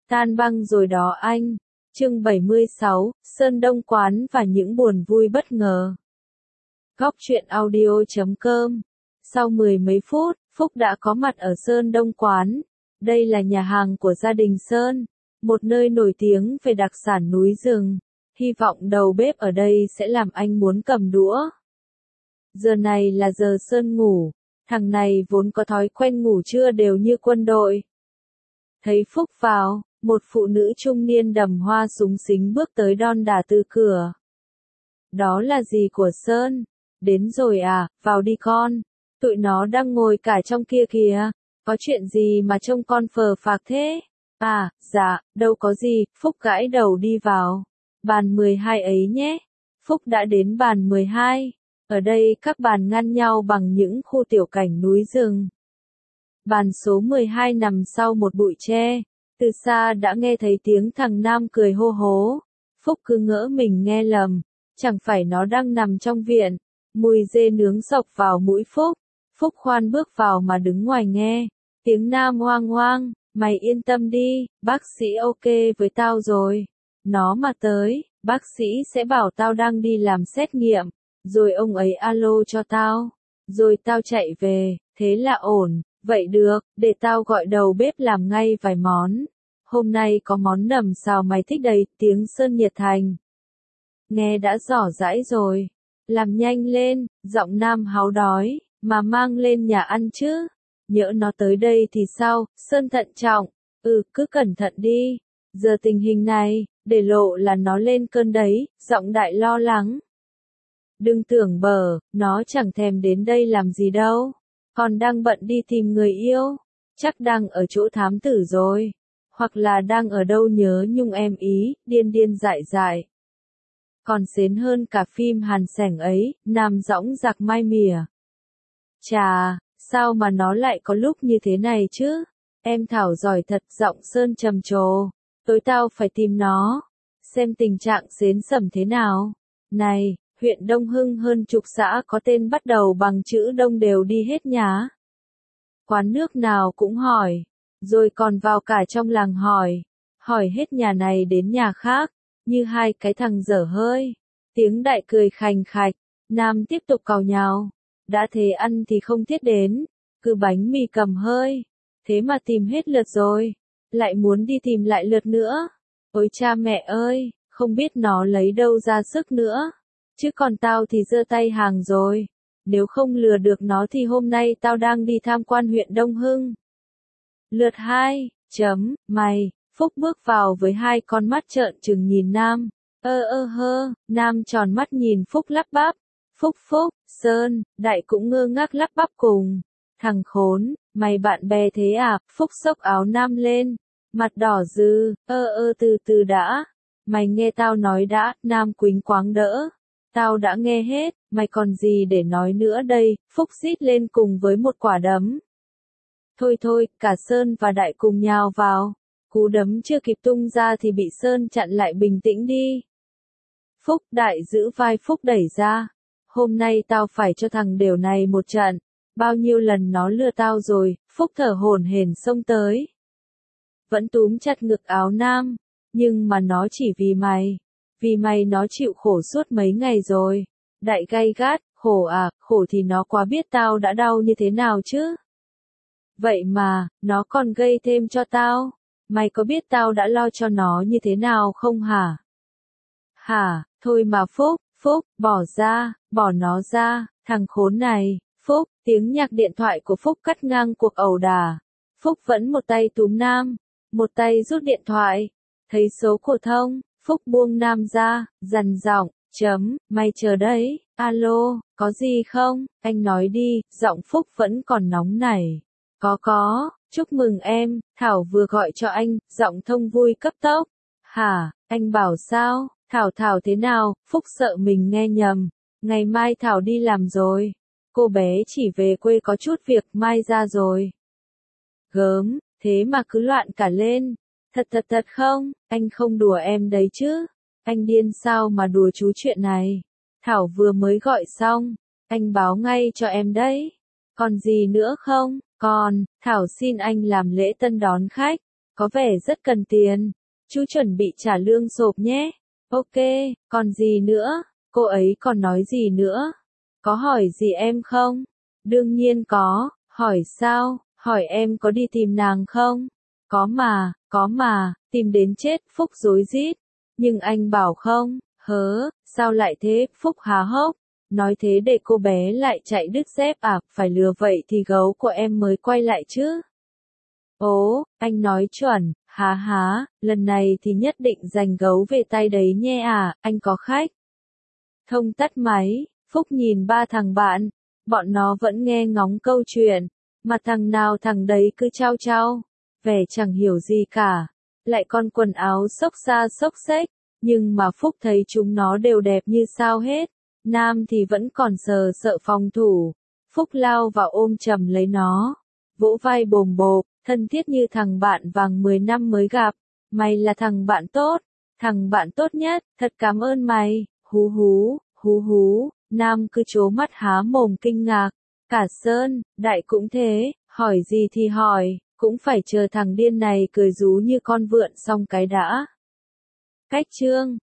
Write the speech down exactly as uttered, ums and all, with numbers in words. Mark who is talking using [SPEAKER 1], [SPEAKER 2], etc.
[SPEAKER 1] Tan băng rồi đó anh. Chương bảy mươi sáu, Sơn Đông Quán và những buồn vui bất ngờ. Góc truyện audio chấm com. Sau mười mấy phút, Phúc đã có mặt ở Sơn Đông Quán. Đây là nhà hàng của gia đình Sơn, một nơi nổi tiếng về đặc sản núi rừng. Hy vọng đầu bếp ở đây sẽ làm anh muốn cầm đũa. Giờ này là giờ Sơn ngủ, thằng này vốn có thói quen ngủ trưa đều như quân đội. Thấy Phúc vào, một phụ nữ trung niên đầm hoa súng xính bước tới đon đả từ cửa. Đó là gì của Sơn? Đến rồi à, vào đi con. Tụi nó đang ngồi cả trong kia kìa. Có chuyện gì mà trông con phờ phạc thế? À, dạ, đâu có gì, Phúc gãi đầu đi vào. Bàn mười hai ấy nhé. Phúc đã đến bàn mười hai. Ở đây các bàn ngăn nhau bằng những khu tiểu cảnh núi rừng. Bàn số mười hai nằm sau một bụi tre. Từ xa đã nghe thấy tiếng thằng Nam cười hô hố. Phúc cứ ngỡ mình nghe lầm. Chẳng phải nó đang nằm trong viện. Mùi dê nướng xộc vào mũi Phúc. Phúc khoan bước vào mà đứng ngoài nghe. Tiếng Nam hoang hoang. Mày yên tâm đi, bác sĩ ok với tao rồi. Nó mà tới, bác sĩ sẽ bảo tao đang đi làm xét nghiệm. Rồi ông ấy alo cho tao. Rồi tao chạy về, thế là ổn. Vậy được, để tao gọi đầu bếp làm ngay vài món. Hôm nay có món nầm xào mày thích đầy, tiếng Sơn nhiệt thành. Nghe đã rõ rãi rồi. Làm nhanh lên, giọng Nam háo đói, mà mang lên nhà ăn chứ. Nhỡ nó tới đây thì sao, Sơn thận trọng. Ừ, cứ cẩn thận đi. Giờ tình hình này, để lộ là nó lên cơn đấy, giọng đại lo lắng. Đừng tưởng bờ, nó chẳng thèm đến đây làm gì đâu. Còn đang bận đi tìm người yêu. Chắc đang ở chỗ thám tử rồi. Hoặc là đang ở đâu nhớ nhung em ý, điên điên dại dại. Còn xến hơn cả phim Hàn Sẻng ấy, Nam dõng dạc mai mỉa. Chà, sao mà nó lại có lúc như thế này chứ? Em Thảo giỏi thật, giọng Sơn trầm trồ. Tối tao phải tìm nó. Xem tình trạng xến sẩm thế nào. Này, huyện Đông Hưng hơn chục xã có tên bắt đầu bằng chữ Đông đều đi hết nhá. Quán nước nào cũng hỏi. Rồi còn vào cả trong làng hỏi. Hỏi hết nhà này đến nhà khác. Như hai cái thằng dở hơi. Tiếng đại cười khành khạch. Nam tiếp tục càu nhào. Đã thế ăn thì không thiết đến. Cứ bánh mì cầm hơi. Thế mà tìm hết lượt rồi. Lại muốn đi tìm lại lượt nữa. Ôi cha mẹ ơi, không biết nó lấy đâu ra sức nữa. Chứ còn tao thì giơ tay hàng rồi. Nếu không lừa được nó thì hôm nay tao đang đi tham quan huyện Đông Hưng. Lượt hai, chấm, mày. Phúc bước vào với hai con mắt trợn trừng nhìn Nam. Ơ ơ hơ, Nam tròn mắt nhìn Phúc lắp bắp. Phúc Phúc, Sơn, Đại cũng ngơ ngác lắp bắp cùng. Thằng khốn, mày bạn bè thế à? Phúc xốc áo Nam lên. Mặt đỏ dư, ơ ơ từ từ đã. Mày nghe tao nói đã, Nam quýnh quáng đỡ. Tao đã nghe hết, mày còn gì để nói nữa đây? Phúc rít lên cùng với một quả đấm. Thôi thôi, cả Sơn và Đại cùng nhào vào. Cú đấm chưa kịp tung ra thì bị Sơn chặn lại. Bình tĩnh đi. Phúc, Đại giữ vai Phúc đẩy ra. Hôm nay tao phải cho thằng đều này một trận. Bao nhiêu lần nó lừa tao rồi. Phúc thở hổn hển xông tới. Vẫn túm chặt ngực áo Nam. Nhưng mà nó chỉ vì mày. Vì mày nó chịu khổ suốt mấy ngày rồi. Đại gay gắt, khổ à, khổ thì nó quá biết tao đã đau như thế nào chứ. Vậy mà, nó còn gây thêm cho tao. Mày có biết tao đã lo cho nó như thế nào không hả? Hả, thôi mà Phúc, Phúc, bỏ ra, bỏ nó ra, thằng khốn này. Phúc, tiếng nhạc điện thoại của Phúc cắt ngang cuộc ẩu đả. Phúc vẫn một tay túm Nam, một tay rút điện thoại. Thấy số phổ thông, Phúc buông Nam ra, dằn giọng, chấm, mày chờ đấy, alo, có gì không, anh nói đi, giọng Phúc vẫn còn nóng nảy. Có có, chúc mừng em, Thảo vừa gọi cho anh, giọng thông vui cấp tốc. Hả, anh bảo sao, Thảo Thảo thế nào, Phúc sợ mình nghe nhầm. Ngày mai Thảo đi làm rồi. Cô bé chỉ về quê có chút việc, mai ra rồi. Gớm, thế mà cứ loạn cả lên. Thật thật thật không, anh không đùa em đấy chứ. Anh điên sao mà đùa chú chuyện này. Thảo vừa mới gọi xong, anh báo ngay cho em đấy. Còn gì nữa không? Còn, Thảo xin anh làm lễ tân đón khách. có vẻ rất cần tiền. Chú chuẩn bị trả lương sộp nhé. Ok, còn gì nữa? Cô ấy còn nói gì nữa? Có hỏi gì em không? Đương nhiên có, hỏi sao? Hỏi em có đi tìm nàng không? Có mà, có mà, tìm đến chết, Phúc rối rít. Nhưng anh bảo không, hớ, sao lại thế, Phúc há hốc. Nói thế để cô bé lại chạy đứt dép à, phải lừa vậy thì gấu của em mới quay lại chứ. Ố, anh nói chuẩn, há há, lần này thì nhất định giành gấu về tay đấy nhé à, anh có khách. Thông tắt máy, Phúc nhìn ba thằng bạn, bọn nó vẫn nghe ngóng câu chuyện, mà thằng nào thằng đấy cứ trao trao, vẻ chẳng hiểu gì cả, lại con quần áo xốc xa xốc xếch, nhưng mà Phúc thấy chúng nó đều đẹp như sao hết, nam thì vẫn còn sờ sợ phòng thủ, Phúc lao vào ôm chầm lấy nó, vỗ vai bồm bộp, thân thiết như thằng bạn vàng mười năm mới gặp, mày là thằng bạn tốt, thằng bạn tốt nhất, thật cảm ơn mày, hú hú, hú hú, nam cứ trố mắt há mồm kinh ngạc, cả Sơn, Đại cũng thế, hỏi gì thì hỏi, cũng phải chờ thằng điên này cười rú như con vượn xong cái đã. Cách chương